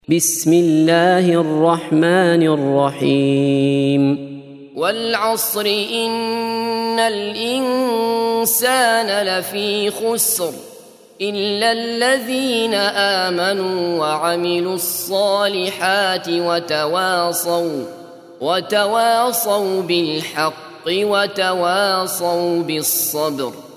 بسم الله الرحمن الرحيم والعصر إن الإنسان لفي خسر إلا الذين آمنوا وعملوا الصالحات وتواصوا بالحق وتواصوا بالصبر.